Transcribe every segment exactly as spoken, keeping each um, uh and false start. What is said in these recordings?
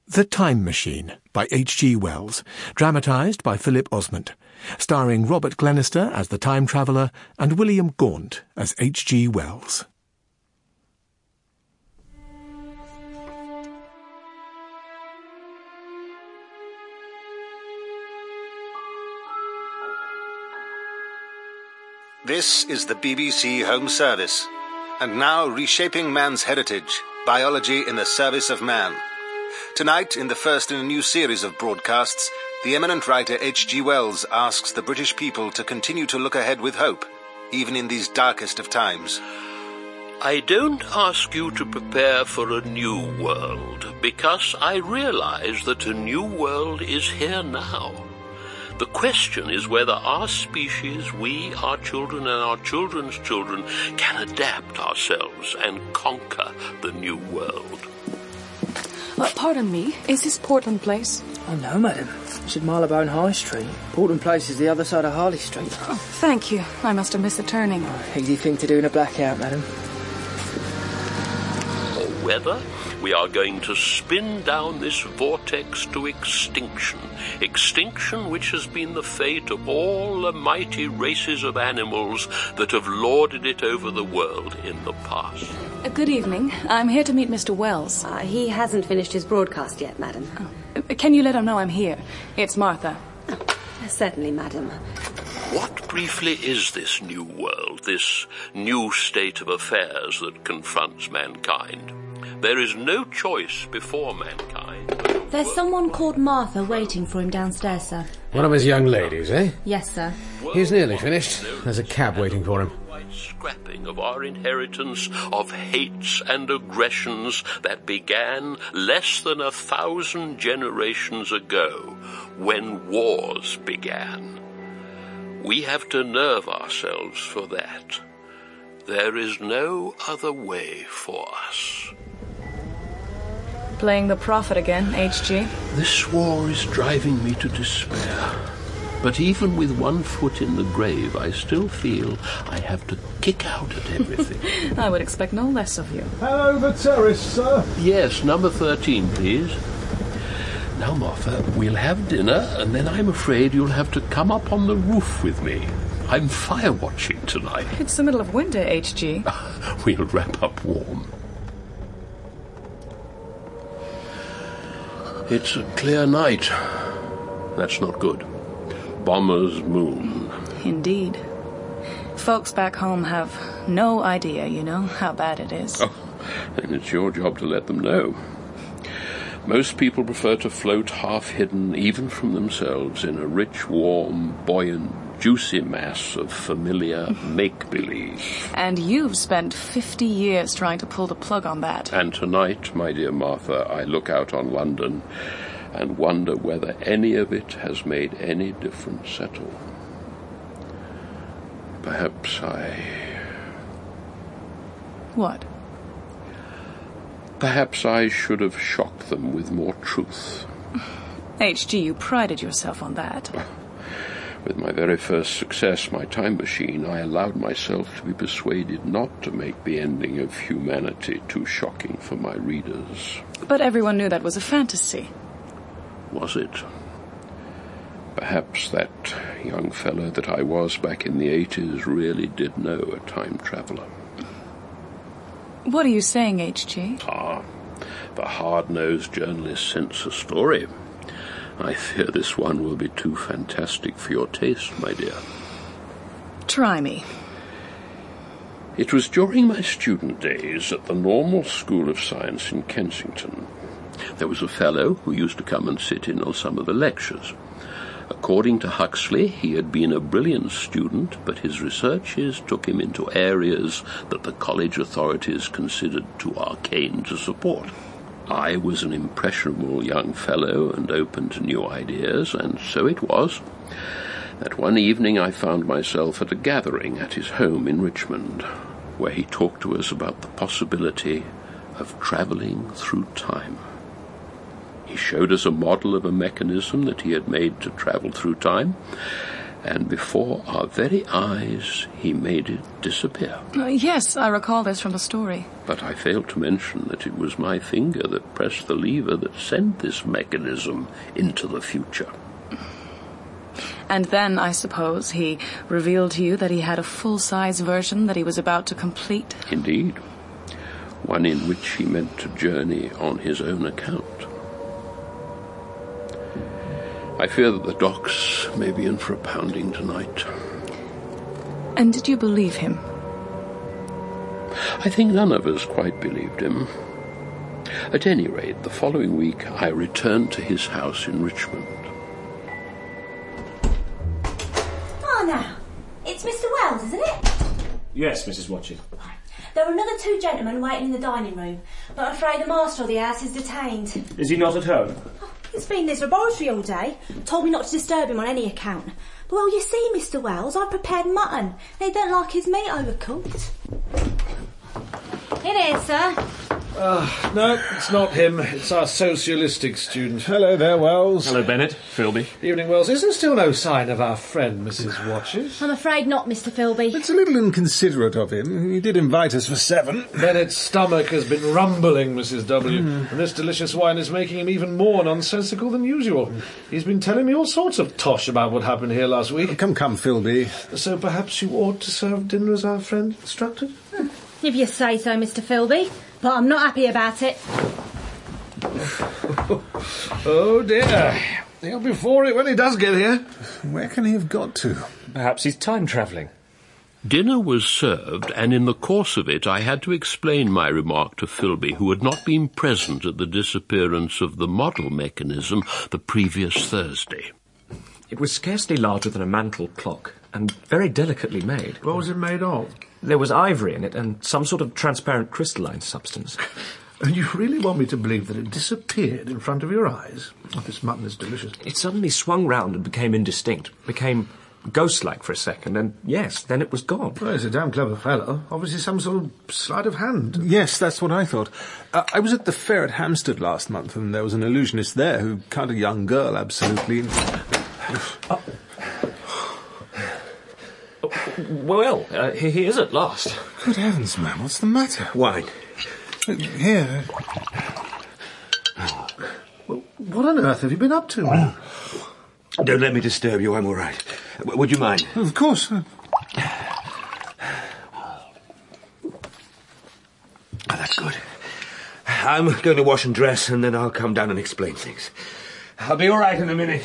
The Time Machine by H G Wells, dramatised by Philip Osmond, starring Robert Glenister as the Time Traveller and William Gaunt as H G Wells. This is the B B C Home Service, and now reshaping man's heritage, biology in the service of man. Tonight, in the first in a new series of broadcasts, the eminent writer H G Wells asks the British people to continue to look ahead with hope, even in these darkest of times. I don't ask you to prepare for a new world, because I realize that a new world is here now. The question is whether our species, we, our children and our children's children, can adapt ourselves and conquer the new world. Uh, pardon me, is this Portland Place? Oh, no, madam. It's at Marylebone High Street. Portland Place is the other side of Harley Street. Oh, thank you. I must have missed the turning. Oh, easy thing to do in a blackout, madam. Or whether we are going to spin down this vortex to extinction. Extinction which has been the fate of all the mighty races of animals that have lorded it over the world in the past. Uh, good evening. I'm here to meet Mister Wells. Uh, he hasn't finished his broadcast yet, madam. Oh. Uh, can you let him know I'm here? It's Martha. Oh, certainly, madam. What briefly is this new world, this new state of affairs that confronts mankind? There is no choice before mankind. There's someone called Martha waiting for him downstairs, sir. One of his young ladies, eh? Yes, sir. He's nearly finished. There's a cab waiting for him. Scrapping of our inheritance of hates and aggressions that began less than a thousand generations ago, when wars began. We have to nerve ourselves for that. There is no other way for us. Playing the prophet again, H G. This war is driving me to despair. But even with one foot in the grave, I still feel I have to kick out at everything. I would expect no less of you. Hello, the terrace, sir. Yes, number thirteen, please. Now, Martha, we'll have dinner, and then I'm afraid you'll have to come up on the roof with me. I'm fire watching tonight. It's the middle of winter, H G. We'll wrap up warm. It's a clear night. That's not good. Bomber's moon. Indeed. Folks back home have no idea, you know, how bad it is. Oh, then it's your job to let them know. Most people prefer to float half-hidden, even from themselves, in a rich, warm, buoyant, juicy mass of familiar make-believe. And you've spent fifty years trying to pull the plug on that. And tonight, my dear Martha, I look out on London and wonder whether any of it has made any difference at all. Perhaps I... What? Perhaps I should have shocked them with more truth. H G, you prided yourself on that. With my very first success, my time machine, I allowed myself to be persuaded not to make the ending of humanity too shocking for my readers. But everyone knew that was a fantasy. Was it? Perhaps that young fellow that I was back in the eighties really did know a time traveller. What are you saying, H G? Ah, the hard-nosed journalist sends a story. I fear this one will be too fantastic for your taste, my dear. Try me. It was during my student days at the Normal School of Science in Kensington. There was a fellow who used to come and sit in on some of the lectures. According to Huxley, he had been a brilliant student, but his researches took him into areas that the college authorities considered too arcane to support. I was an impressionable young fellow and open to new ideas, and so it was that one evening I found myself at a gathering at his home in Richmond, where he talked to us about the possibility of travelling through time. He showed us a model of a mechanism that he had made to travel through time, And before our very eyes, he made it disappear. Uh, yes, I recall this from the story. But I failed to mention that it was my finger that pressed the lever that sent this mechanism into the future. And then, I suppose, he revealed to you that he had a full-size version that he was about to complete? Indeed. One in which he meant to journey on his own account. I fear that the docks may be in for a pounding tonight. And did you believe him? I think none of us quite believed him. At any rate, the following week I returned to his house in Richmond. Oh, now, it's Mister Wells, isn't it? Yes, Missus Watchet. There are another two gentlemen waiting in the dining room, but I'm afraid the master of the house is detained. Is he not at home? Oh, he's been in his laboratory all day. Told me not to disturb him on any account. But, well, you see, Mister Wells, I've prepared mutton. They don't like his meat overcooked. It is, sir. Uh, no, it's not him. It's our socialistic student. Hello there, Wells. Hello, Bennett. Philby. Evening, Wells. Is there still no sign of our friend, Missus Watches? I'm afraid not, Mister Philby. It's a little inconsiderate of him. He did invite us for seven. Bennett's stomach has been rumbling, Missus W, Mm. and this delicious wine is making him even more nonsensical than usual. He's been telling me all sorts of tosh about what happened here last week. Come, come, Philby. So perhaps you ought to serve dinner as our friend instructed? Hmm. If you say so, Mister Philby. But I'm not happy about it. Oh, dear. He'll be for it when he does get here. Where can he have got to? Perhaps he's time-travelling. Dinner was served, and in the course of it I had to explain my remark to Philby, who had not been present at the disappearance of the model mechanism the previous Thursday. It was scarcely larger than a mantel clock, and very delicately made. What was it made of? There was ivory in it, and some sort of transparent crystalline substance. And you really want me to believe that it disappeared in front of your eyes? Oh, this mutton is delicious. It suddenly swung round and became indistinct, became ghost-like for a second, and yes, then it was gone. Well, he's a damn clever fellow. Obviously some sort of sleight of hand. Yes, that's what I thought. Uh, I was at the fair at Hampstead last month, and there was an illusionist there who cut a young girl absolutely... Oh. Well, uh, here he is at last. Good heavens, man, what's the matter? Wine. Here. Well, what on earth have you been up to? Oh. Don't let me disturb you, I'm all right. W- would you mind? Of course. Oh, that's good. I'm going to wash and dress, and then I'll come down and explain things. I'll be all right in a minute.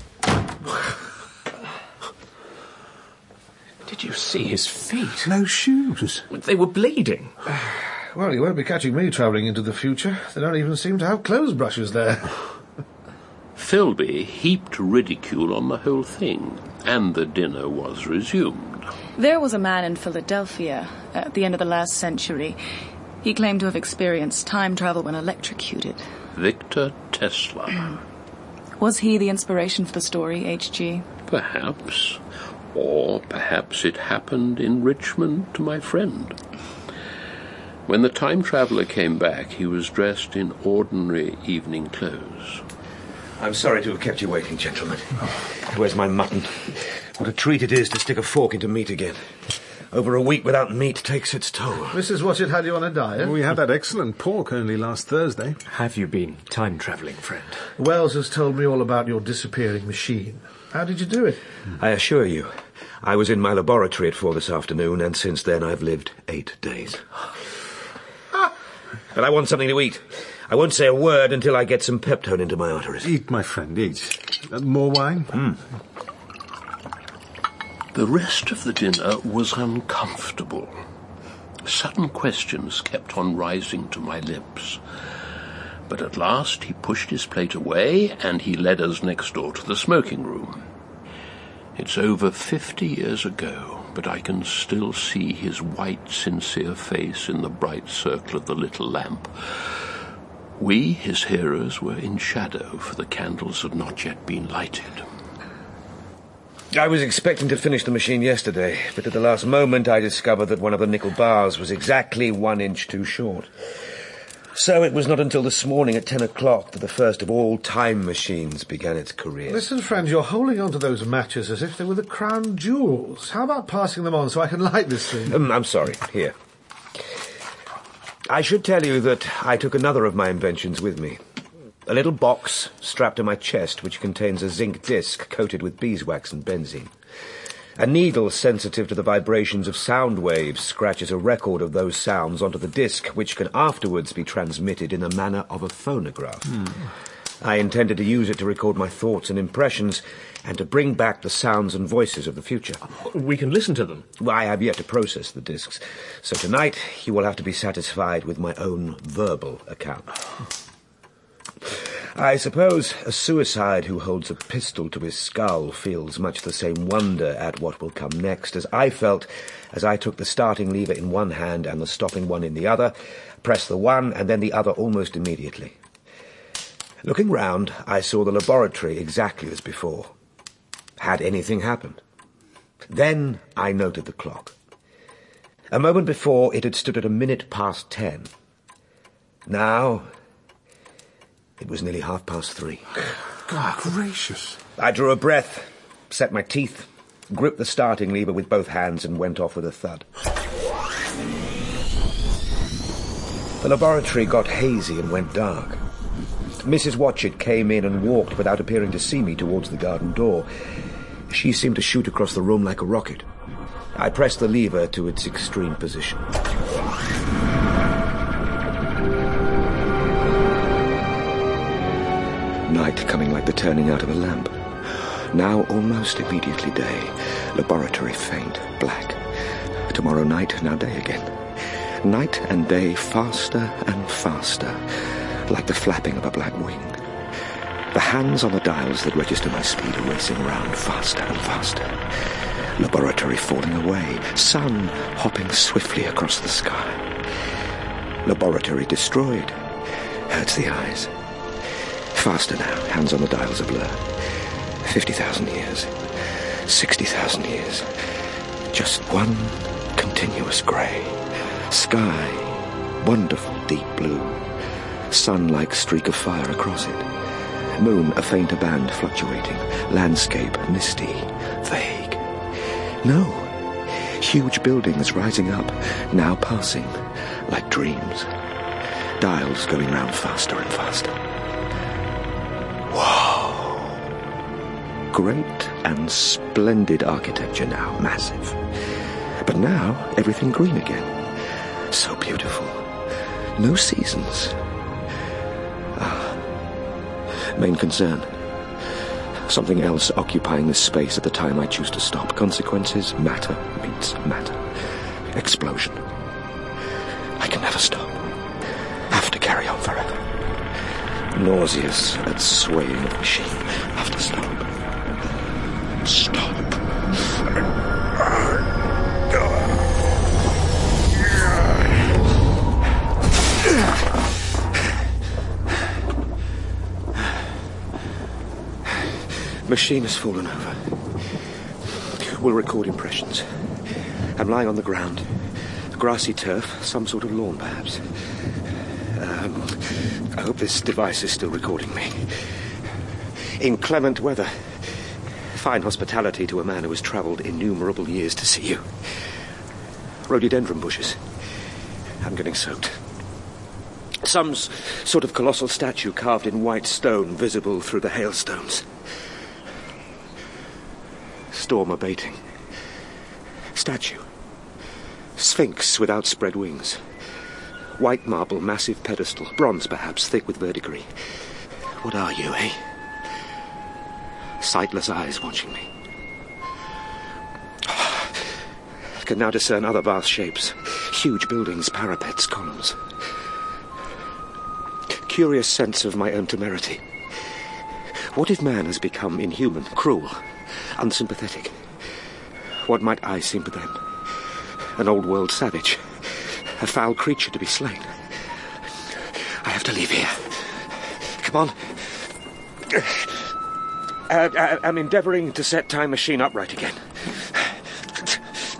Did you see his feet? No shoes. They were bleeding. Well, you won't be catching me travelling into the future. They don't even seem to have clothes brushes there. Philby heaped ridicule on the whole thing, and the dinner was resumed. There was a man in Philadelphia at the end of the last century. He claimed to have experienced time travel when electrocuted. Victor Tesla. Was he the inspiration for the story, H G? Perhaps. Or perhaps it happened in Richmond to my friend. When the time traveller came back, he was dressed in ordinary evening clothes. I'm sorry to have kept you waiting, gentlemen. Where's my mutton? What a treat it is to stick a fork into meat again. Over a week without meat takes its toll. Missus Watchet had you on a diet? We had that excellent pork only last Thursday. Have you been time-travelling, friend? Wells has told me all about your disappearing machine. How did you do it? I assure you, I was in my laboratory at four this afternoon, and since then I've lived eight days. But I want something to eat. I won't say a word until I get some Peptone into my arteries. Eat, my friend, eat. Uh, more wine? Mm. The rest of the dinner was uncomfortable. Sudden questions kept on rising to my lips. But at last he pushed his plate away, and he led us next door to the smoking room. It's over fifty years ago, but I can still see his white, sincere face in the bright circle of the little lamp. We, his hearers, were in shadow, for the candles had not yet been lighted. I was expecting to finish the machine yesterday, but at the last moment I discovered that one of the nickel bars was exactly one inch too short. So it was not until this morning at ten o'clock that the first of all time machines began its career. Listen, friend, you're holding on to those matches as if they were the crown jewels. How about passing them on so I can light this thing? Um, I'm sorry. Here. I should tell you that I took another of my inventions with me. A little box strapped to my chest which contains a zinc disc coated with beeswax and benzene. A needle sensitive to the vibrations of sound waves scratches a record of those sounds onto the disc, which can afterwards be transmitted in the manner of a phonograph. Hmm. I intended to use it to record my thoughts and impressions and to bring back the sounds and voices of the future. We can listen to them. Well, I have yet to process the discs, so tonight you will have to be satisfied with my own verbal account. I suppose a suicide who holds a pistol to his skull feels much the same wonder at what will come next as I felt as I took the starting lever in one hand and the stopping one in the other, pressed the one and then the other almost immediately. Looking round, I saw the laboratory exactly as before. Had anything happened? Then I noted the clock. A moment before, it had stood at a minute past ten. Now, it was nearly half past three. God gracious. I drew a breath, set my teeth, gripped the starting lever with both hands and went off with a thud. The laboratory got hazy and went dark. Missus Watchett came in and walked without appearing to see me towards the garden door. She seemed to shoot across the room like a rocket. I pressed the lever to its extreme position. Night coming like the turning out of a lamp. Now almost immediately day. Laboratory faint, black. Tomorrow night, now day again. Night and day faster and faster, like the flapping of a black wing. The hands on the dials that register my speed are racing round faster and faster. Laboratory falling away, sun hopping swiftly across the sky. Laboratory destroyed. Hurts the eyes. Faster now, hands on the dials a blur. Fifty thousand years. Sixty thousand years. Just one continuous grey. Sky, wonderful deep blue. Sun-like streak of fire across it. Moon, a fainter band fluctuating. Landscape, misty, vague. No. Huge buildings rising up, now passing, like dreams. Dials going round faster and faster. Whoa! Great and splendid architecture now, massive. But now, everything green again. So beautiful. No seasons. Ah. Main concern. Something else occupying this space at the time I choose to stop. Consequences, matter meets matter. Explosion. I can never stop. Have to carry on forever. Nauseous at swaying of the machine. Have to stop. Stop. Machine has fallen over. We'll record impressions. I'm lying on the ground. Grassy turf, some sort of lawn perhaps. Um, I hope this device is still recording me. Inclement weather. Fine hospitality to a man who has travelled innumerable years to see you. Rhododendron bushes. I'm getting soaked. Some s- sort of colossal statue carved in white stone visible through the hailstones. Storm abating. Statue. Sphinx with outspread wings. White marble, massive pedestal. Bronze, perhaps, thick with verdigris. What are you, eh? Sightless eyes watching me. I can now discern other vast shapes. Huge buildings, parapets, columns. Curious sense of my own temerity. What if man has become inhuman, cruel, unsympathetic? What might I seem to them? An old-world savage. A foul creature to be slain. I have to leave here. Come on. Uh, I, I'm endeavouring to set time machine upright again.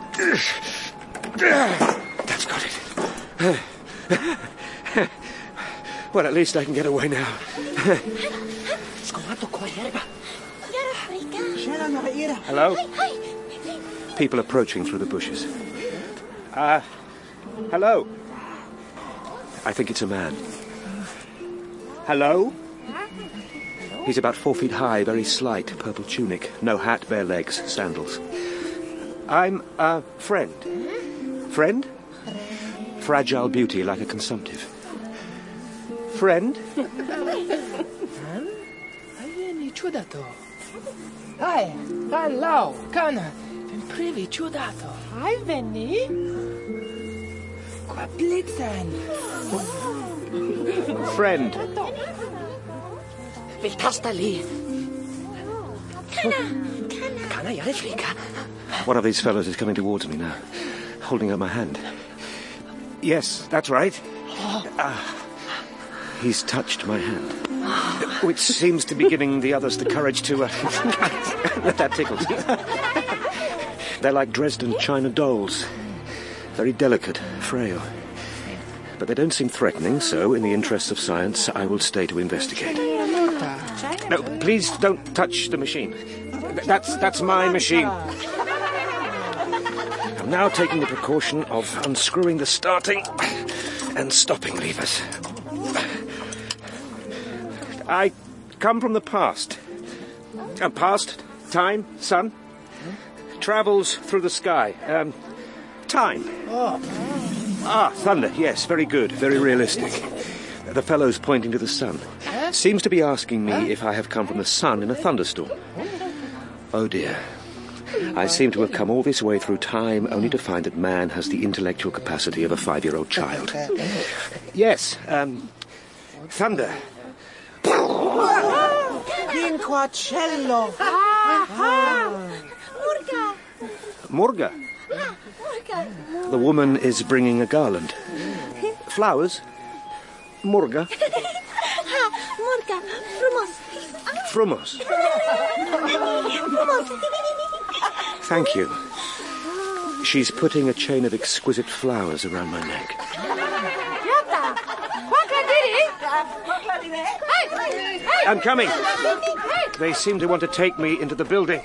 That's got it. Well, at least I can get away now. Hello? People approaching through the bushes. Uh, hello? I think it's a man. Hello? He's about four feet high, very slight, purple tunic, no hat, bare legs, sandals. I'm a friend. Friend? Fragile beauty like a consumptive. Friend? Ciudato. Hai, hello, Kana. Ben privi, ciudato. Hai, Venni. Qua blitzen. Friend. Viltastali. Kana, Kana. Kana, jag är flicka. One of these fellows is coming towards me now, holding out my hand. Yes, that's right. Uh, he's touched my hand, which seems to be giving the others the courage to... Uh, that tickles. They're like Dresden china dolls. Very delicate, frail. But they don't seem threatening, so in the interests of science, I will stay to investigate. No, please don't touch the machine. That's, that's my machine. I'm now taking the precaution of unscrewing the starting and stopping levers. I come from the past. Uh, past, time, sun, travels through the sky. Um, time. Ah, thunder, yes, very good, very realistic. The fellow's pointing to the sun. Seems to be asking me if I have come from the sun in a thunderstorm. Oh dear. I seem to have come all this way through time only to find that man has the intellectual capacity of a five-year-old child. Yes, um, thunder. Quinquacello. Murga. Murga. The woman is bringing a garland. Flowers. Murga. Murga. Frumos. Frumos. Frumos. Thank you. She's putting a chain of exquisite flowers around my neck. I'm coming. They seem to want to take me into the building.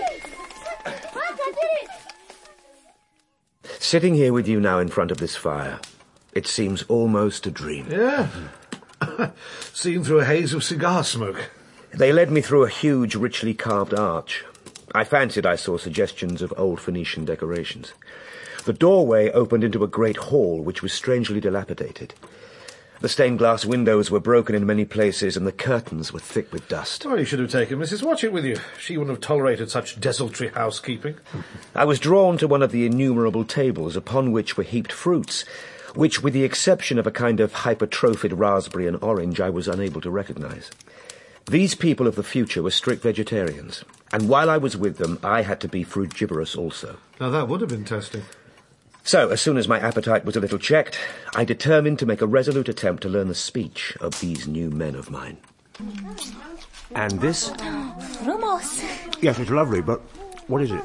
Sitting here with you now in front of this fire, it seems almost a dream. Yeah. Seen through a haze of cigar smoke. They led me through a huge, richly carved arch. I fancied I saw suggestions of old Phoenician decorations. The doorway opened into a great hall which was strangely dilapidated. The stained glass windows were broken in many places, and the curtains were thick with dust. Well, you should have taken Missus Watchett with you. She wouldn't have tolerated such desultory housekeeping. I was drawn to one of the innumerable tables upon which were heaped fruits, which, with the exception of a kind of hypertrophied raspberry and orange, I was unable to recognize. These people of the future were strict vegetarians, and while I was with them, I had to be frugivorous also. Now, that would have been testing. So, as soon as my appetite was a little checked, I determined to make a resolute attempt to learn the speech of these new men of mine. And this? Frumos. Yes, it's lovely, but what is it?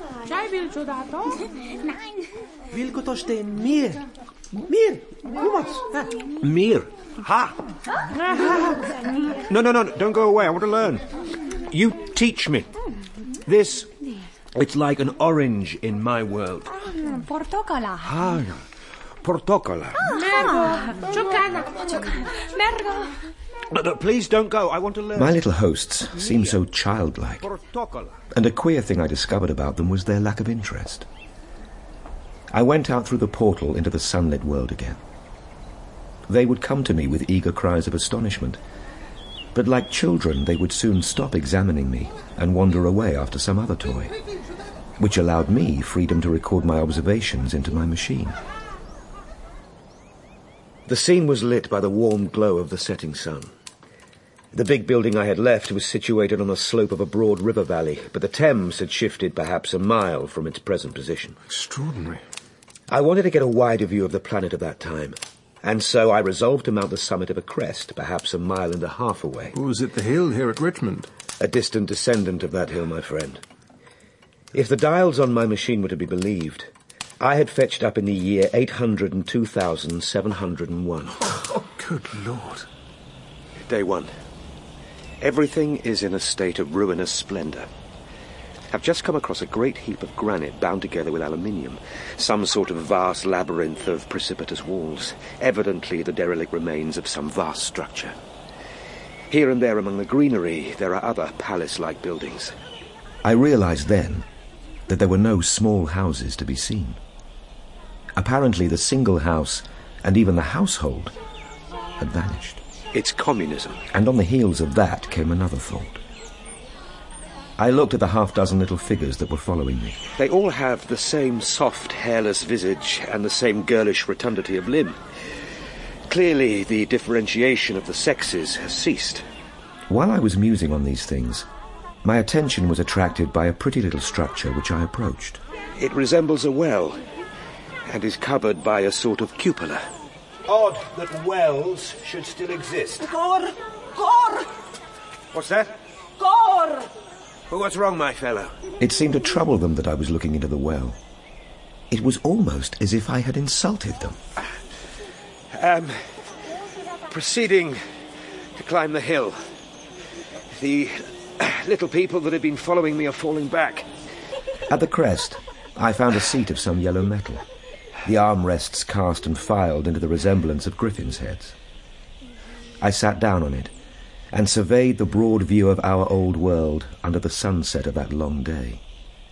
Nein. Vilkotoste mir. Mir. Frumos. Mir. Ha! No, no, no, don't go away. I want to learn. You teach me. This, it's like an orange in my world. Portocola. Ah, portocola. Mergo. Chocana. Mergo. No, no, please don't go. I want to learn. My little hosts seemed so childlike. And a queer thing I discovered about them was their lack of interest. I went out through the portal into the sunlit world again. They would come to me with eager cries of astonishment. But like children, they would soon stop examining me and wander away after some other toy, which allowed me freedom to record my observations into my machine. The scene was lit by the warm glow of the setting sun. The big building I had left was situated on the slope of a broad river valley, but the Thames had shifted perhaps a mile from its present position. Extraordinary. I wanted to get a wider view of the planet of that time, and so I resolved to mount the summit of a crest, perhaps a mile and a half away. Was it the hill here at Richmond? A distant descendant of that hill, my friend. If the dials on my machine were to be believed, I had fetched up in the year eight hundred two thousand seven hundred one. Oh, good Lord. Day one. Everything is in a state of ruinous splendour. I've just come across a great heap of granite bound together with aluminium, some sort of vast labyrinth of precipitous walls, evidently the derelict remains of some vast structure. Here and there among the greenery, there are other palace-like buildings. I realised then that there were no small houses to be seen. Apparently the single house, and even the household, had vanished. It's communism. And on the heels of that came another thought. I looked at the half-dozen little figures that were following me. They all have the same soft, hairless visage and the same girlish rotundity of limb. Clearly, the differentiation of the sexes has ceased. While I was musing on these things, my attention was attracted by a pretty little structure which I approached. It resembles a well, and is covered by a sort of cupola. Odd that wells should still exist. Gore! Gore! What's that? Gore! What's wrong, my fellow? It seemed to trouble them that I was looking into the well. It was almost as if I had insulted them. Um, proceeding to climb the hill. The little people that have been following me are falling back. At the crest, I found a seat of some yellow metal. The armrests cast and filed into the resemblance of griffins' heads. I sat down on it and surveyed the broad view of our old world under the sunset of that long day.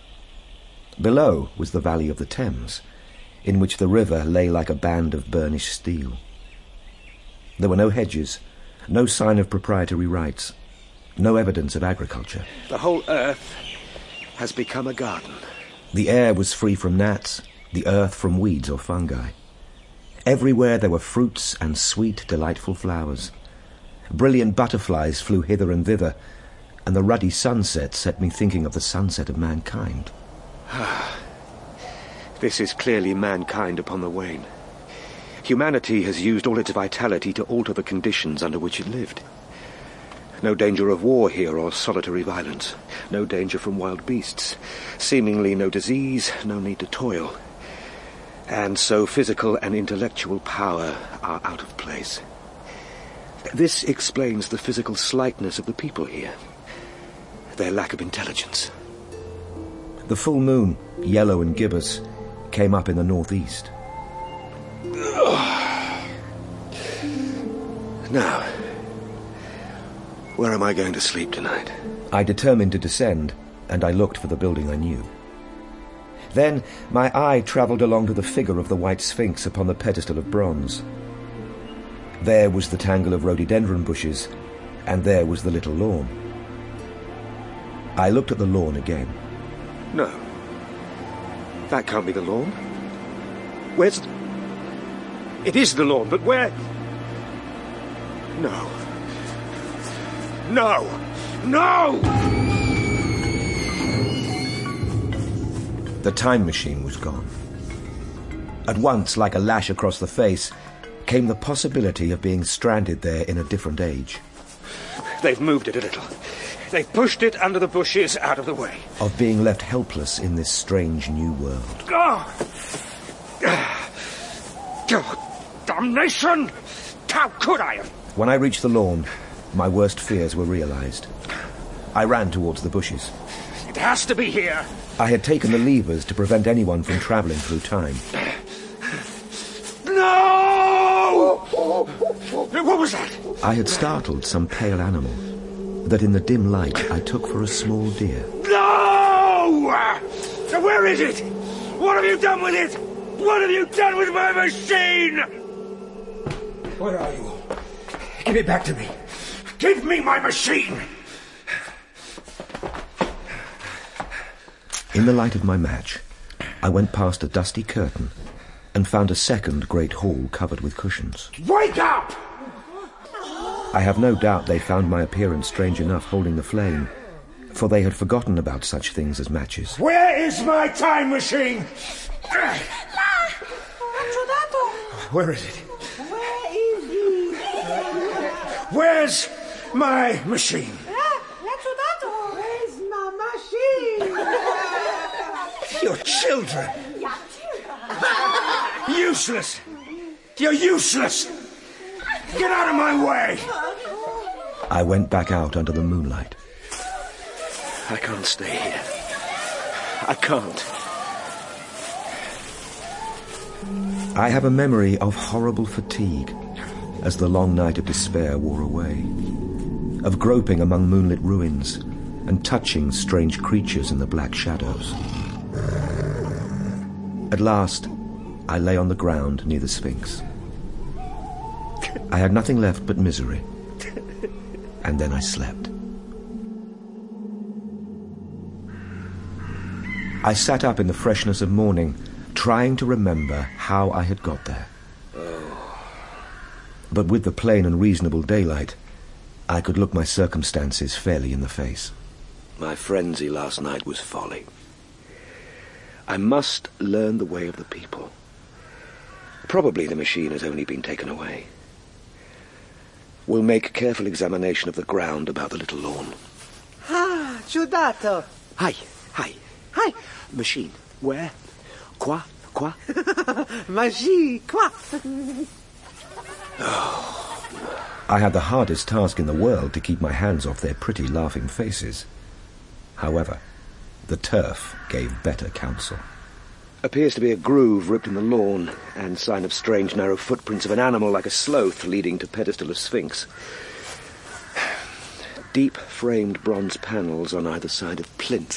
Below was the valley of the Thames, in which the river lay like a band of burnished steel. There were no hedges, no sign of proprietary rights, no evidence of agriculture. The whole earth has become a garden. The air was free from gnats, the earth from weeds or fungi. Everywhere there were fruits and sweet, delightful flowers. Brilliant butterflies flew hither and thither, and the ruddy sunset set me thinking of the sunset of mankind. This is clearly mankind upon the wane. Humanity has used all its vitality to alter the conditions under which it lived. No danger of war here or solitary violence. No danger from wild beasts. Seemingly no disease, no need to toil. And so physical and intellectual power are out of place. This explains the physical slightness of the people here. Their lack of intelligence. The full moon, yellow and gibbous, came up in the northeast. Now, where am I going to sleep tonight? I determined to descend, and I looked for the building I knew. Then my eye travelled along to the figure of the white sphinx upon the pedestal of bronze. There was the tangle of rhododendron bushes, and there was the little lawn. I looked at the lawn again. No. That can't be the lawn. Where's... The... It is the lawn, but where... No. No! No! The time machine was gone. At once, like a lash across the face, came the possibility of being stranded there in a different age. They've moved it a little. They've pushed it under the bushes out of the way. Of being left helpless in this strange new world. Oh! Oh, damnation! How could I have... When I reached the lawn, my worst fears were realized. I ran towards the bushes. It has to be here. I had taken the levers to prevent anyone from travelling through time. No! What was that? I had startled some pale animal that in the dim light I took for a small deer. No! Where is it? What have you done with it? What have you done with my machine? Where are you? Give it back to me. Give me my machine! In the light of my match, I went past a dusty curtain and found a second great hall covered with cushions. Wake up! I have no doubt they found my appearance strange enough holding the flame, for they had forgotten about such things as matches. Where is my time machine? Where is it? Where is he? Where's my machine? Where's my machine? You're children. Useless. You're useless. Get out of my way. I went back out under the moonlight. I can't stay here. I can't. I have a memory of horrible fatigue as the long night of despair wore away, of groping among moonlit ruins and touching strange creatures in the black shadows. At last, I lay on the ground near the Sphinx. I had nothing left but misery, and then I slept. I sat up in the freshness of morning, trying to remember how I had got there. But with the plain and reasonable daylight, I could look my circumstances fairly in the face. My frenzy last night was folly. I must learn the way of the people. Probably the machine has only been taken away. We'll make careful examination of the ground about the little lawn. Ah, Giudato. Hi, hi. Hi. Machine, where? Qua? Qua? Magie, qua. I had the hardest task in the world to keep my hands off their pretty laughing faces. However, the turf gave better counsel. Appears to be a groove ripped in the lawn, and sign of strange narrow footprints of an animal like a sloth leading to pedestal of Sphinx. Deep framed bronze panels on either side of plinth.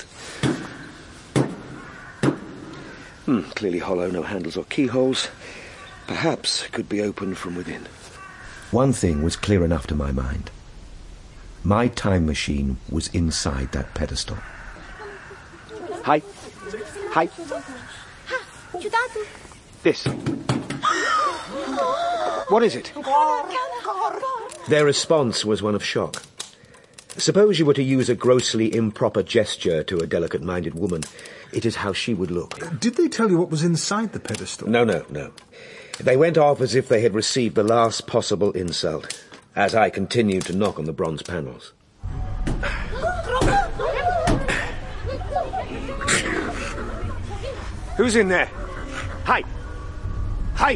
Hmm, clearly hollow, no handles or keyholes. Perhaps could be opened from within. One thing was clear enough to my mind. My time machine was inside that pedestal. Hi. Hi. This. What is it? Their response was one of shock. Suppose you were to use a grossly improper gesture to a delicate-minded woman. It is how she would look. Did they tell you what was inside the pedestal? No, no, no. They went off as if they had received the last possible insult, as I continued to knock on the bronze panels. Who's in there? Hi! Hi!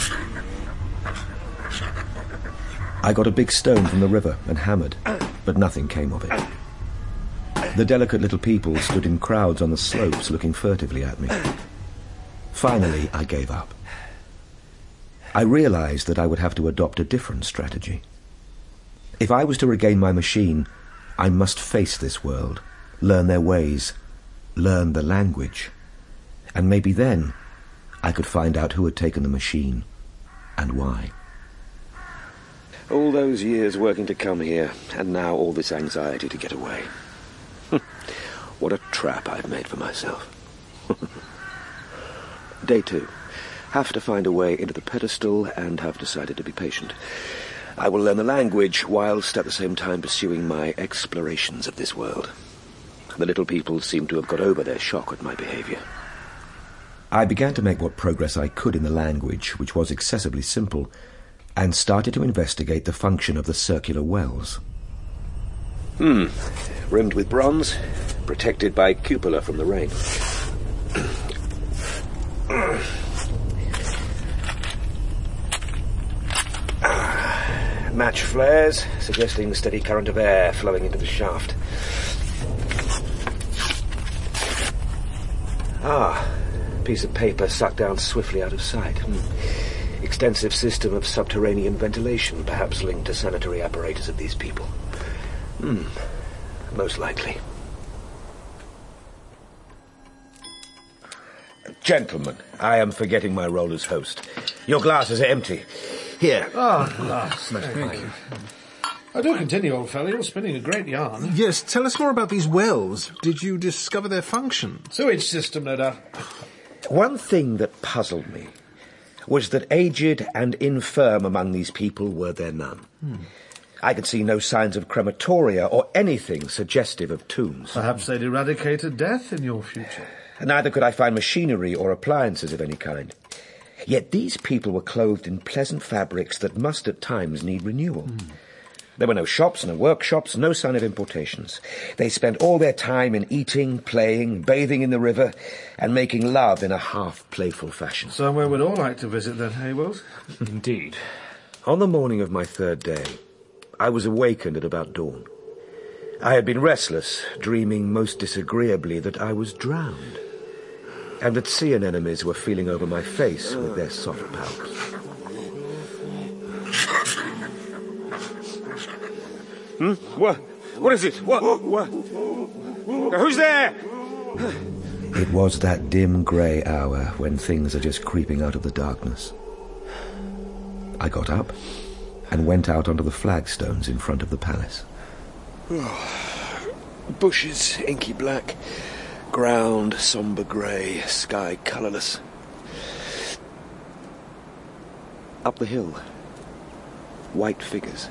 I got a big stone from the river and hammered, but nothing came of it. The delicate little people stood in crowds on the slopes looking furtively at me. Finally, I gave up. I realized that I would have to adopt a different strategy. If I was to regain my machine, I must face this world, learn their ways, learn the language, and maybe then I could find out who had taken the machine and why. All those years working to come here, and now all this anxiety to get away. What a trap I've made for myself. Day two. Have to find a way into the pedestal and have decided to be patient. I will learn the language whilst at the same time pursuing my explorations of this world. The little people seem to have got over their shock at my behaviour. I began to make what progress I could in the language, which was excessively simple, and started to investigate the function of the circular wells. Hmm. Rimmed with bronze, protected by cupola from the rain. Match flares, suggesting steady current of air flowing into the shaft. Ah, piece of paper sucked down swiftly out of sight. Hmm. Extensive system of subterranean ventilation, perhaps linked to sanitary apparatus of these people. Hmm, most likely. Gentlemen, I am forgetting my role as host. Your glasses are empty. Here. Ah, oh, glass. Thank you. I do continue, old fellow. You're spinning a great yarn. Yes, tell us more about these wells. Did you discover their function? Sewage system, no doubt. One thing that puzzled me was that aged and infirm among these people were there none. Hmm. I could see no signs of crematoria or anything suggestive of tombs. Perhaps they'd eradicated death in your future. Neither could I find machinery or appliances of any kind. Yet these people were clothed in pleasant fabrics that must at times need renewal. Mm. There were no shops, no workshops, no sign of importations. They spent all their time in eating, playing, bathing in the river, and making love in a half-playful fashion. Somewhere we'd all like to visit then, hey, Wells? Indeed. On the morning of my third day, I was awakened at about dawn. I had been restless, dreaming most disagreeably that I was drowned, and that sea anemones were feeling over my face with their soft palps. Hmm? What? What is it? What? What? Who's there? It was that dim grey hour when things are just creeping out of the darkness. I got up and went out onto the flagstones in front of the palace. Oh, bushes, inky black. Ground, sombre grey. Sky, colourless. Up the hill, white figures.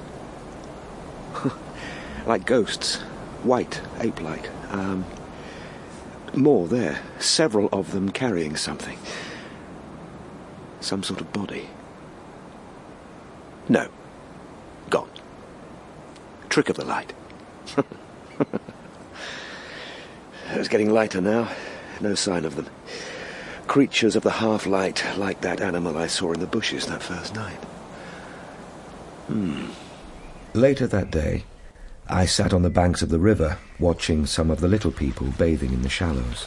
Like ghosts. White, ape-like. Um, more there. Several of them carrying something. Some sort of body. No. Gone. Trick of the light. It was getting lighter now. No sign of them. Creatures of the half-light, like that animal I saw in the bushes that first night. Hmm. Later that day, I sat on the banks of the river, watching some of the little people bathing in the shallows.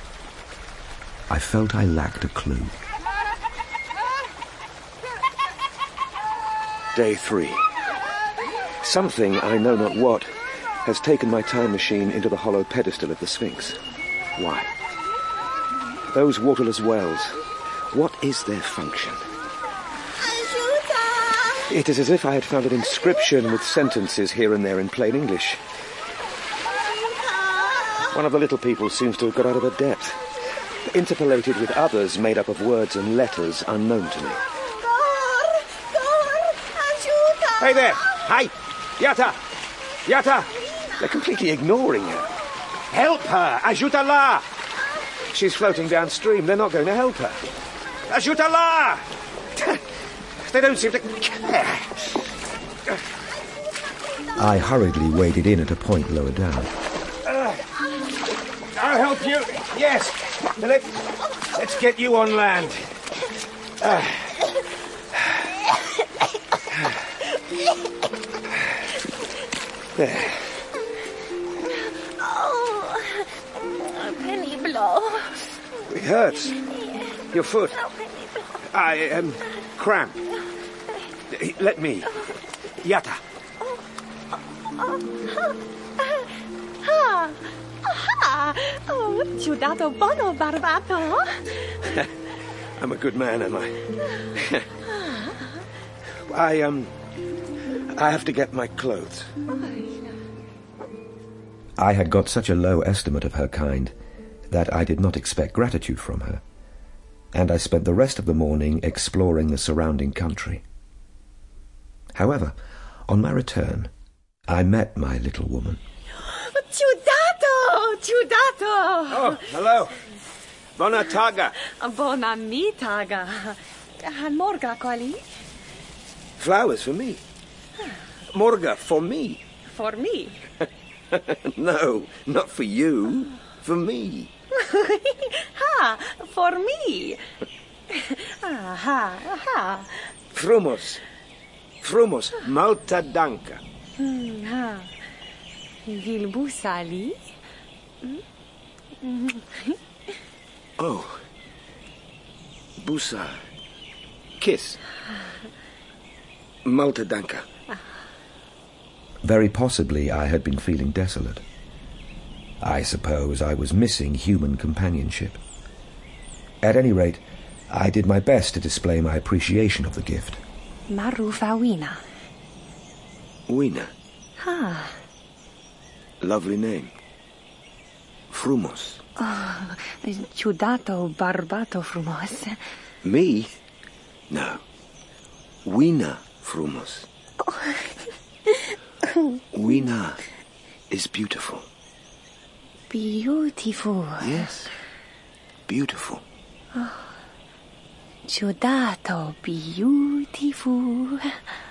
I felt I lacked a clue. Day three. Something, I know not what, has taken my time machine into the hollow pedestal of the Sphinx. Why? Those waterless wells, what is their function? It is as if I had found an inscription with sentences here and there in plain English. One of the little people seems to have got out of her depth, interpolated with others made up of words and letters unknown to me. Hey there! Hi! Yata! Yata! They're completely ignoring her. Help her! Ajuta-la! She's floating downstream. They're not going to help her. Ajuta-la! They don't seem to care. I hurriedly waded in at a point lower down. Uh, I'll help you. Yes. Let, let's get you on land. Uh, there. Oh, penny blow. It hurts. Your foot. I am um, cramped. Let me. Yata. Ah, ah, oh, Ciudato Bono Barbato. I'm a good man, am I? I, um... I have to get my clothes. I had got such a low estimate of her kind that I did not expect gratitude from her, and I spent the rest of the morning exploring the surrounding country. However, on my return, I met my little woman. Ciudato! Ciudato! Oh, hello. Bona taga. Bona mi taga. Morga quali? Flowers for me. Morga for me. For me? No, not for you. For me. Ha! For me. Ah, ha, ha. Frumos. Frumos. Malta danka. Hmm, ha. Vilbusali? Oh. Busa. Kiss. Malta danka. Very possibly I had been feeling desolate. I suppose I was missing human companionship. At any rate, I did my best to display my appreciation of the gift. Marufa Wina. Wina. Ha. Lovely name. Frumos. Oh, Ciudato Barbato Frumos. Me? No. Wina Frumos. Wina is beautiful. Beautiful. Yes. Beautiful. Oh. Ciudato beautiful.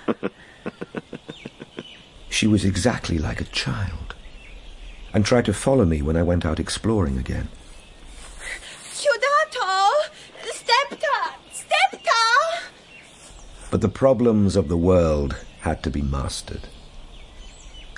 She was exactly like a child, and tried to follow me when I went out exploring again. Ciudato! Stepta! Stepta! But the problems of the world had to be mastered.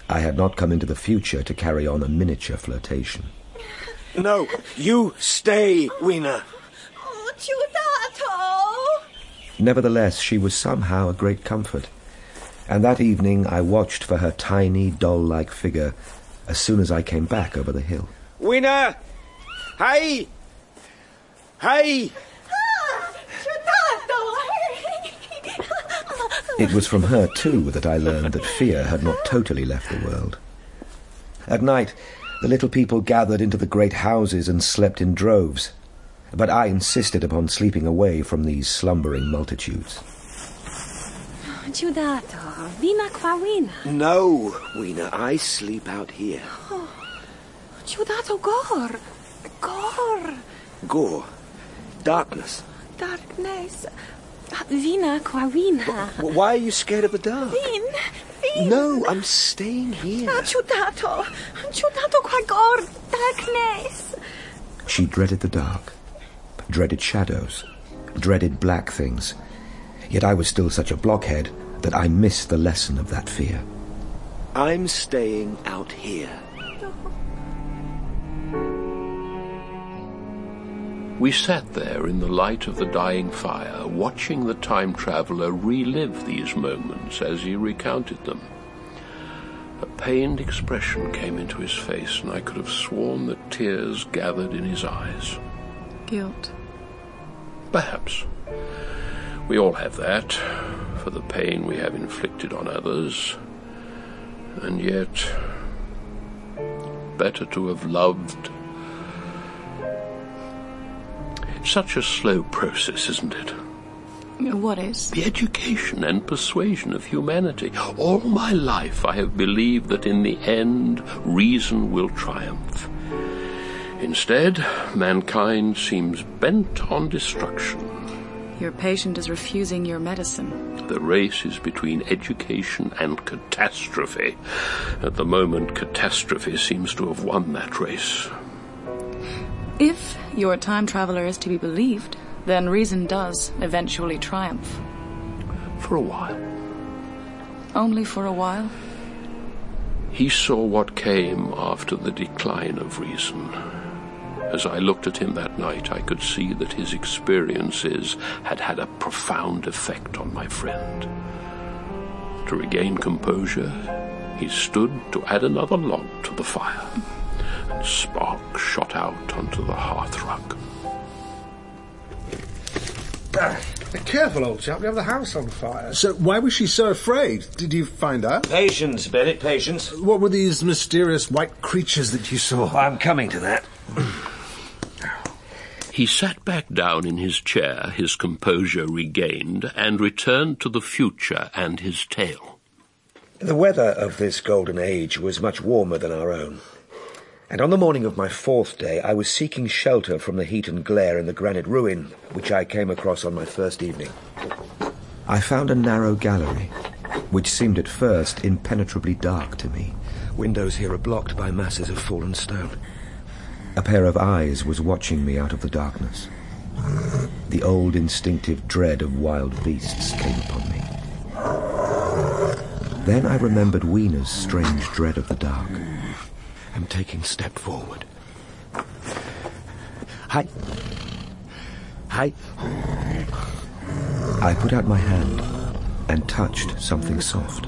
I had not come into the future to carry on a miniature flirtation. No, you stay, Weena. Oh, Ciudato! Nevertheless, she was somehow a great comfort, and that evening I watched for her tiny, doll-like figure as soon as I came back over the hill. Weena! Hey! Hey! It was from her, too, that I learned that fear had not totally left the world. At night, the little people gathered into the great houses and slept in droves, but I insisted upon sleeping away from these slumbering multitudes. Ciudato, vina qua Weena. No, Weena, I sleep out here. Oh, Ciudato, Gore. Gore. Gore. Darkness. Darkness. Vina qua Weena. W- why are you scared of the dark? Vin. Vin. No, I'm staying here. Ah, Ciudato. Ciudato qua Gore. Darkness. She dreaded the dark, dreaded shadows, dreaded black things. Yet I was still such a blockhead that I missed the lesson of that fear. I'm staying out here. We sat there in the light of the dying fire, watching the time traveller relive these moments as he recounted them. A pained expression came into his face, and I could have sworn that tears gathered in his eyes. Guilt. Perhaps. We all have that, for the pain we have inflicted on others. And yet, better to have loved. It's such a slow process, isn't it? What is? The education and persuasion of humanity. All my life I have believed that in the end reason will triumph. Instead, mankind seems bent on destruction. Your patient is refusing your medicine. The race is between education and catastrophe. At the moment, catastrophe seems to have won that race. If your time traveler is to be believed, then reason does eventually triumph. For a while. Only for a while? He saw what came after the decline of reason. As I looked at him that night, I could see that his experiences had had a profound effect on my friend. To regain composure, he stood to add another log to the fire, and sparks shot out onto the hearthrug. Be careful, old chap. You have the house on fire. So why was she so afraid? Did you find out? Patience, Bennett, patience. What were these mysterious white creatures that you saw? I'm coming to that. He sat back down in his chair, his composure regained, and returned to the future and his tale. The weather of this golden age was much warmer than our own. And on the morning of my fourth day, I was seeking shelter from the heat and glare in the granite ruin, which I came across on my first evening. I found a narrow gallery, which seemed at first impenetrably dark to me. Windows here are blocked by masses of fallen stone. A pair of eyes was watching me out of the darkness. The old instinctive dread of wild beasts came upon me. Then I remembered Weena's strange dread of the dark. I'm taking a step forward. Hi. Hi. I put out my hand and touched something soft.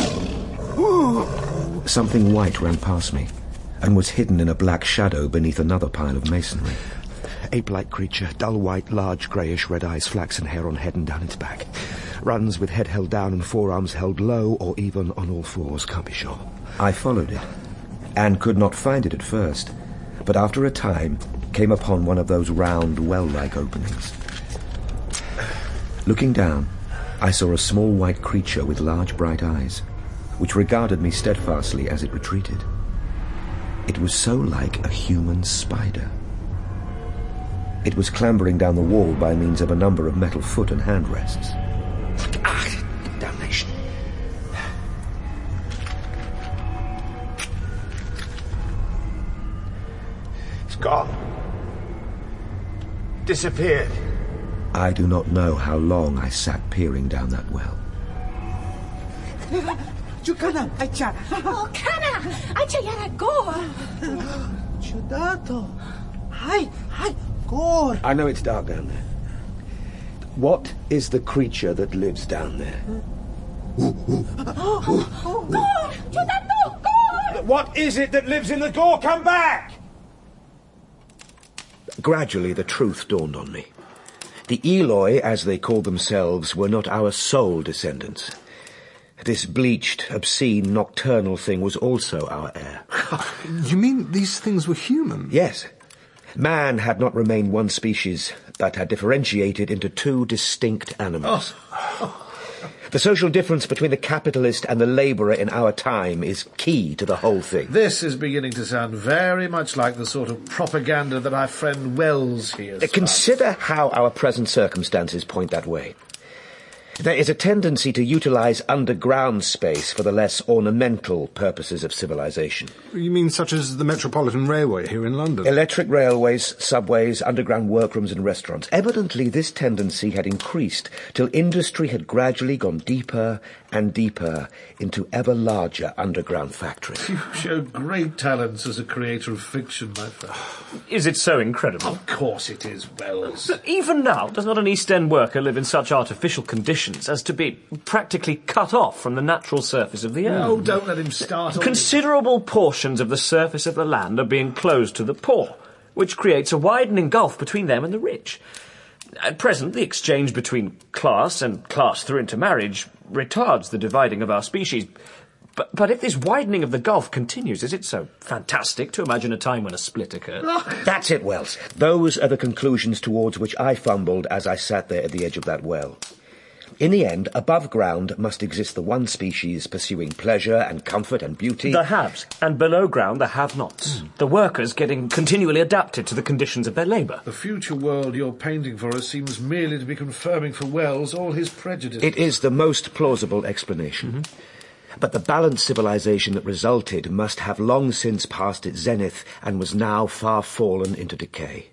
Something white ran past me and was hidden in a black shadow beneath another pile of masonry. Ape-like creature, dull white, large, greyish, red eyes, flaxen hair on head and down its back. Runs with head held down and forearms held low or even on all fours, can't be sure. I followed it and could not find it at first, but after a time came upon one of those round, well-like openings. Looking down, I saw a small white creature with large bright eyes, which regarded me steadfastly as it retreated. It was so like a human spider. It was clambering down the wall by means of a number of metal foot and hand rests. Ah, damnation. It's gone. Disappeared. I do not know how long I sat peering down that well. Giucana, Aichara. Oh, Kana! Aichara, go! Ciudato. Hi, hi, Gor. I know it's dark down there. What is the creature that lives down there? Oh, Gor! Ciudato, Gor! What is it that lives in the gore? Come back! Gradually, the truth dawned on me. The Eloi, as they called themselves, were not our sole descendants. This bleached, obscene, nocturnal thing was also our heir. You mean these things were human? Yes. Man had not remained one species, but had differentiated into two distinct animals. Oh. The social difference between the capitalist and the labourer in our time is key to the whole thing. This is beginning to sound very much like the sort of propaganda that our friend Wells hears. Consider how our present circumstances point that way. There is a tendency to utilise underground space for the less ornamental purposes of civilization. You mean such as the Metropolitan Railway here in London? Electric railways, subways, underground workrooms and restaurants. Evidently this tendency had increased till industry had gradually gone deeper and deeper into ever larger underground factories. You show great talents as a creator of fiction, my friend. Is it so incredible? Of course it is, Wells. But even now, does not an East End worker live in such artificial conditions as to be practically cut off from the natural surface of the earth? Oh, don't let him start. Considerable portions of the surface of the land are being closed to the poor, which creates a widening gulf between them and the rich. At present, the exchange between class and class through intermarriage retards the dividing of our species. But, but if this widening of the gulf continues, is it so fantastic to imagine a time when a split occurred? That's it, Wells. Those are the conclusions towards which I fumbled as I sat there at the edge of that well. In the end, above ground must exist the one species pursuing pleasure and comfort and beauty. The haves, and below ground the have-nots. Mm. The workers getting continually adapted to the conditions of their labour. The future world you're painting for us seems merely to be confirming for Wells all his prejudices. It is the most plausible explanation. Mm-hmm. But the balanced civilization that resulted must have long since passed its zenith and was now far fallen into decay.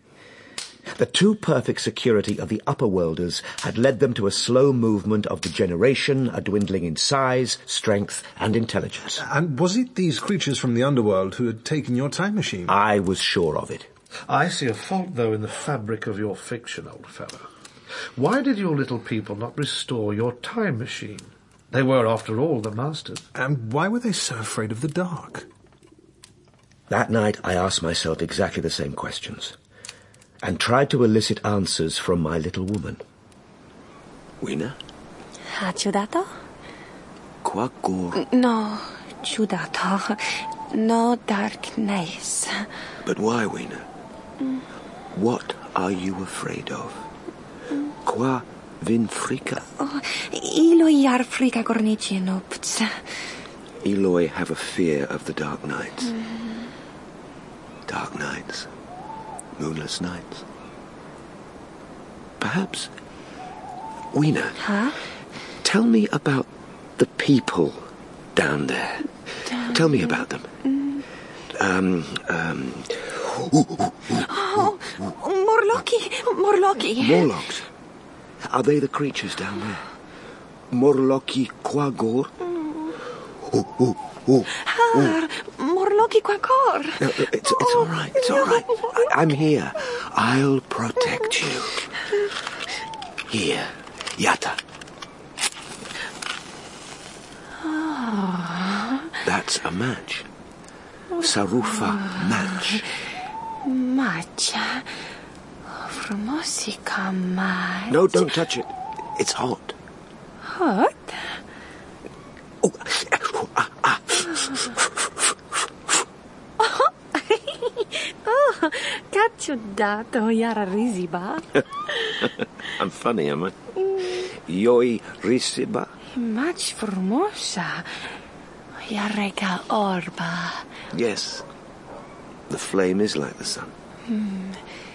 The too perfect security of the upper worlders had led them to a slow movement of degeneration, a dwindling in size, strength, and intelligence. And was it these creatures from the underworld who had taken your time machine? I was sure of it. I see a fault, though, in the fabric of your fiction, old fellow. Why did your little people not restore your time machine? They were, after all, the masters. And why were they so afraid of the dark? That night I asked myself exactly the same questions, and tried to elicit answers from my little woman. Weena? Ha, Ciudato? Qua Gor? No, Ciudato. No darkness. But why, Weena? Mm. What are you afraid of? Mm. Qua vin frika? Oh, Eloi ar frika gornici nopts. Eloi have a fear of the dark nights. Mm. Dark nights. Moonless nights. Perhaps, Weena, huh? Tell me about the people down there. Down tell me about them. Mm. Um, um... Oh, Morlocchi, Morlocchi. Morlocks? Are they the creatures down there? Morlocchi qua Gor? Mm. Oh, oh, oh. Har, Morlocchi qua Gor. No, it's, it's all right, it's all right. I, I'm here. I'll protect you. Here, Yatta. Oh. That's a match. Sarufa match. Match. Frumosica match. No, don't touch it. It's hot. Hot? Oh, ah, ah. Oh, Ciudato, yara risiba. I'm funny, am I? Yoi risiba. Match formosa. Yareka orba. Yes. The flame is like the sun. Hmm.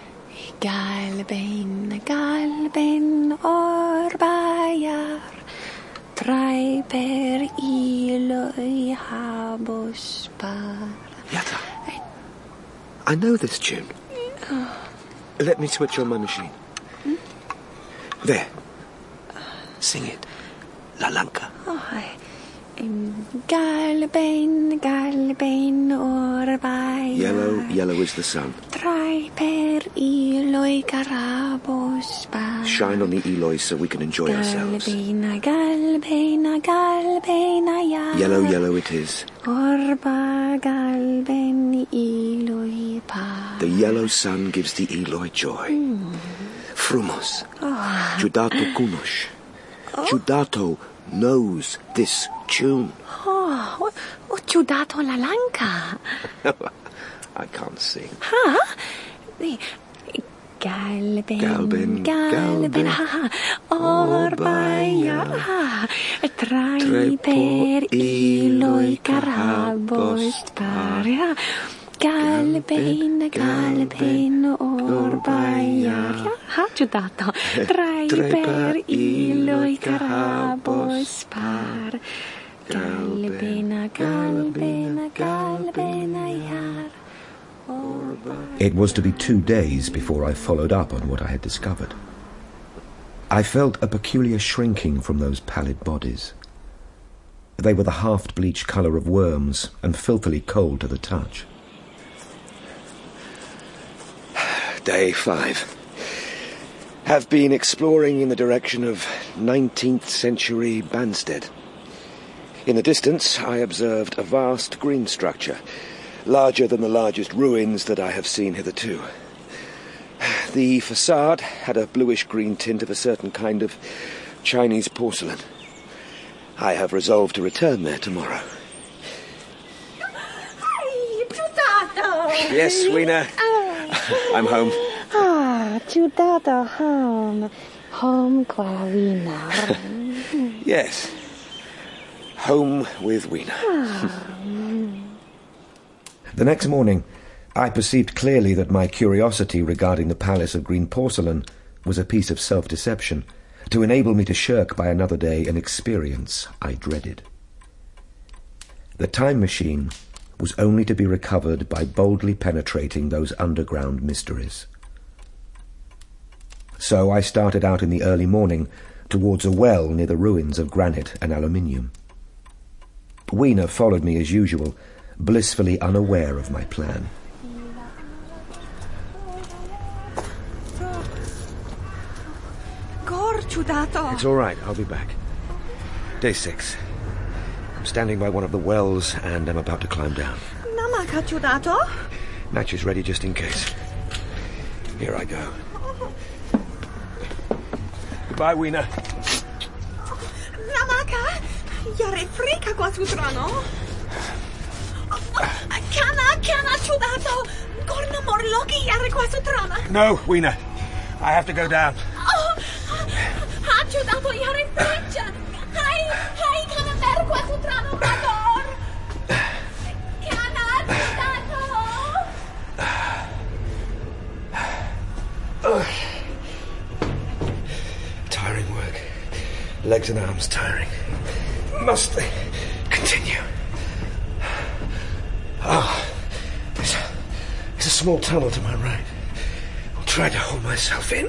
Galben, galben orbayar. Trai per Eloi habos par. Yatta. I know this tune. Oh. Let me switch on my machine. Hmm? There. Sing it. La Lanka. Oh, Galben, galben o'r bai. Yellow, yellow is the sun. Trai per Eloi carabos bai. Shine on the Eloi so we can enjoy ourselves. Galben, galben, galben, ya. Yellow, yellow it is. Orba galben Eloi pa. The yellow sun gives the Eloi joy. Mm. Frumos. Oh. Judato kunosh. Oh. Judato knows this tune. Oh, ho ciudato la lanca. I can't sing. Huh? Galben, Galben, galben, ha, ha. Orbaiar, ha. Trai per Eloi carabos par. Galben, galben, orbaiar. Ha, ciudato. Trai per Eloi carabos par. Galbena, galbena, galbena, yar. It was to be two days before I followed up on what I had discovered. I felt a peculiar shrinking from those pallid bodies. They were the half-bleached colour of worms and filthily cold to the touch. Day five. Have been exploring in the direction of nineteenth century Banstead. In the distance, I observed a vast green structure, larger than the largest ruins that I have seen hitherto. The facade had a bluish-green tint of a certain kind of Chinese porcelain. I have resolved to return there tomorrow. Ay, Ciudato! Yes, Weena. I'm home. Ah, Ciudato, home. Home qua Weena. Yes. Home with Weena. The next morning, I perceived clearly that my curiosity regarding the Palace of Green Porcelain was a piece of self-deception, to enable me to shirk by another day an experience I dreaded. The time machine was only to be recovered by boldly penetrating those underground mysteries. So I started out in the early morning towards a well near the ruins of granite and aluminium. Weena followed me as usual, blissfully unaware of my plan. Gor, Ciudato. It's all right. I'll be back. Day six. I'm standing by one of the wells and I'm about to climb down. Namaka, Ciudato. Match is ready just in case. Here I go. Goodbye, Weena. Namaka, yare frika qua sutrano. Kana, kana, Ciudato. Gorna morloki yare qua sutrana. No, Weena. I have to go down. Oh, ha, Ciudato yare friccia. Hai, hai, kana mer qua sutrano, Rador. Kana, Ciudato. Tiring work. Legs and arms tiring. Must they continue? Ah, oh, there's, a, there's a small tunnel to my right. I'll try to hold myself in.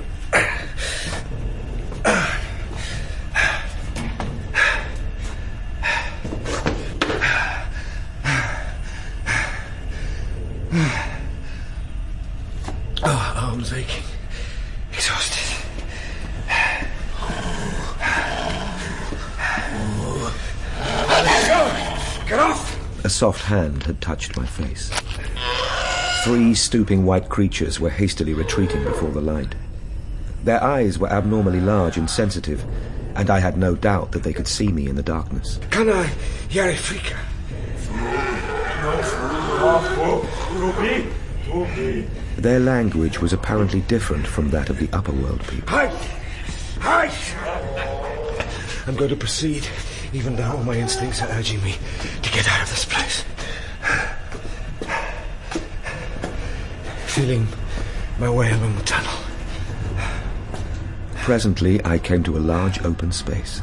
Oh, arms aching. Exhausted. Get off! A soft hand had touched my face. Three stooping white creatures were hastily retreating before the light. Their eyes were abnormally large and sensitive, and I had no doubt that they could see me in the darkness. Kana Yarifrika. Their language was apparently different from that of the upper world people. Hi! Hi! I'm going to proceed, even though all my instincts are urging me to get out of this place. Feeling my way along the tunnel. Presently, I came to a large open space.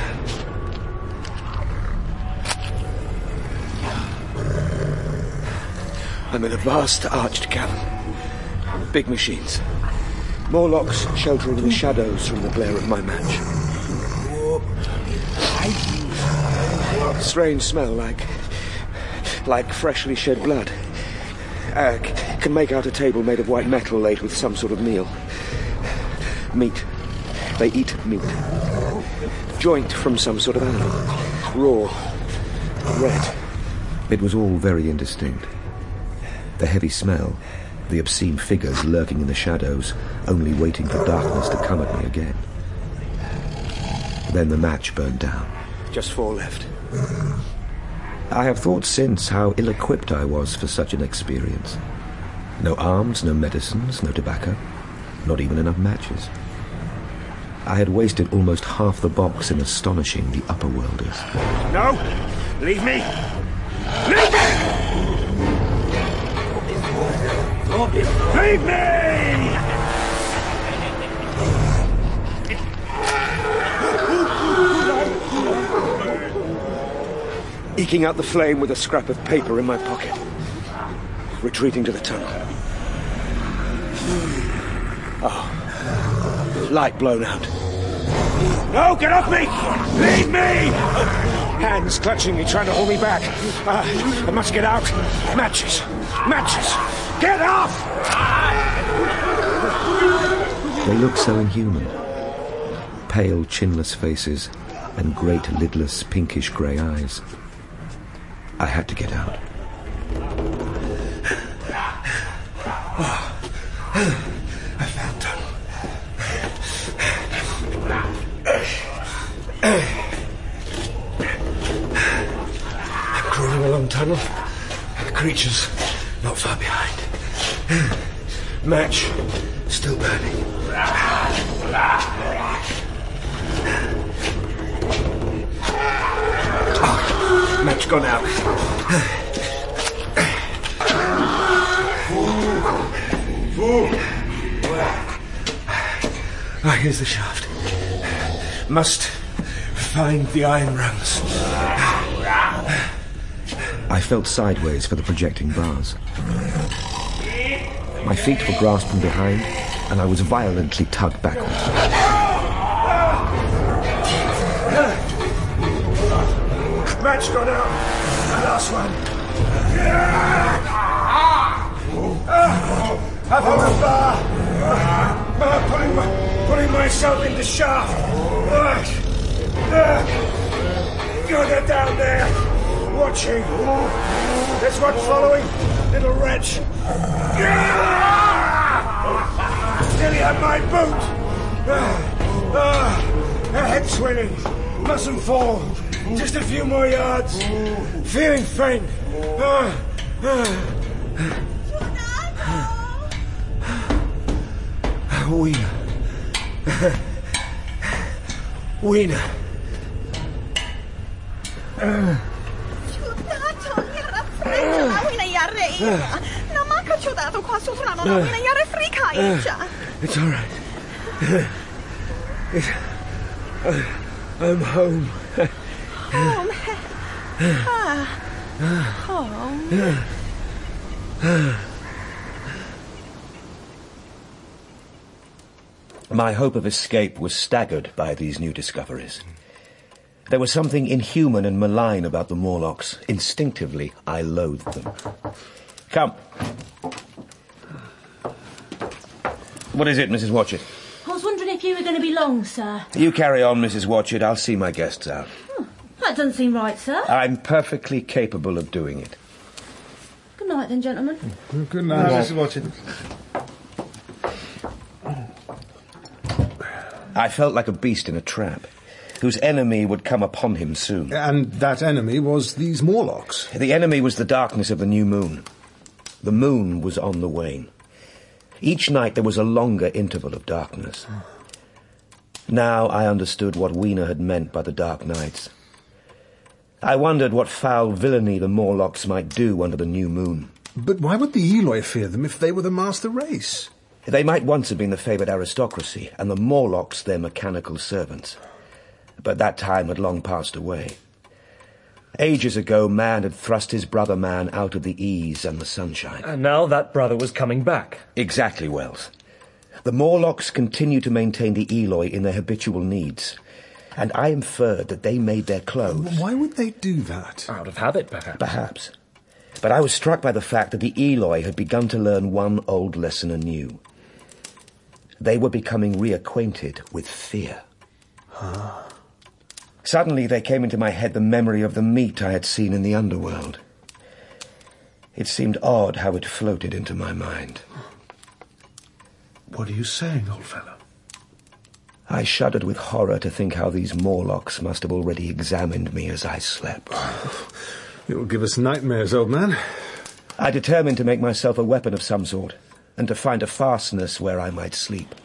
I'm in a vast arched cavern. Big machines. More locks sheltering the shadows from the glare of my match. Strange smell, like... like freshly shed blood. Uh, c- can make out a table made of white metal laid with some sort of meal. Meat. They eat meat. Joint from some sort of animal. Raw. Red. It was all very indistinct. The heavy smell, the obscene figures lurking in the shadows, only waiting for darkness to come at me again. Then the match burned down. Just four left. I have thought since how ill-equipped I was for such an experience. No arms, no medicines, no tobacco, not even enough matches. I had wasted almost half the box in astonishing the upper-worlders. No! Leave me! Leave me! Leave me! Eking out the flame with a scrap of paper in my pocket. Retreating to the tunnel. Oh. Light blown out. No, get off me! Leave me! Hands clutching me, trying to hold me back. Uh, I must get out. Matches. Matches. Get off! They look so inhuman. Pale, chinless faces and great, lidless, pinkish grey eyes. I had to get out. I found tunnel. I'm crawling along tunnel. Creatures not far behind. Match still burning. Oh, match gone out. Ah, here's the shaft. Must find the iron rungs. I felt sideways for the projecting bars. My feet were grasped from behind, and I was violently tugged backwards. Match gone out. Last one. Up on the bar. Uh, putting, my, putting myself in the shaft. Uh, uh, they're down there. Watching. There's one following. Little wretch. Still you have my boot. Uh, uh, head swelling. Mustn't fall. Just a few more yards. Feeling faint. Uh, uh. Weena. Weena. Uh. It's all right. It's, uh, I'm home. Home? Ah. Home. My hope of escape was staggered by these new discoveries. There was something inhuman and malign about the Morlocks. Instinctively, I loathed them. Come. What is it, Missus Watchett? I was wondering if you were going to be long, sir. You carry on, Missus Watchett. I'll see my guests out. Hmm, that doesn't seem right, sir. I'm perfectly capable of doing it. Good night, then, gentlemen. Good night, no, Missus Watchett. I felt like a beast in a trap, whose enemy would come upon him soon. And that enemy was these Morlocks. The enemy was the darkness of the new moon. The moon was on the wane. Each night there was a longer interval of darkness. Now I understood what Weena had meant by the dark nights. I wondered what foul villainy the Morlocks might do under the new moon. But why would the Eloi fear them if they were the master race? They might once have been the favoured aristocracy, and the Morlocks their mechanical servants. But that time had long passed away. Ages ago, man had thrust his brother man out of the ease and the sunshine. And now that brother was coming back. Exactly, Wells. The Morlocks continue to maintain the Eloi in their habitual needs. and I inferred that they made their clothes. Why would they do that? Out of habit, perhaps. Perhaps. But I was struck by the fact that the Eloi had begun to learn one old lesson anew. They were becoming reacquainted with fear. Ah. Suddenly there came into my head the memory of the meat I had seen in the underworld. It seemed odd how it floated into my mind. What are you saying, old fellow? I shuddered with horror to think how these Morlocks must have already examined me as I slept. It will give us nightmares, old man. I determined to make myself a weapon of some sort, and to find a fastness where I might sleep.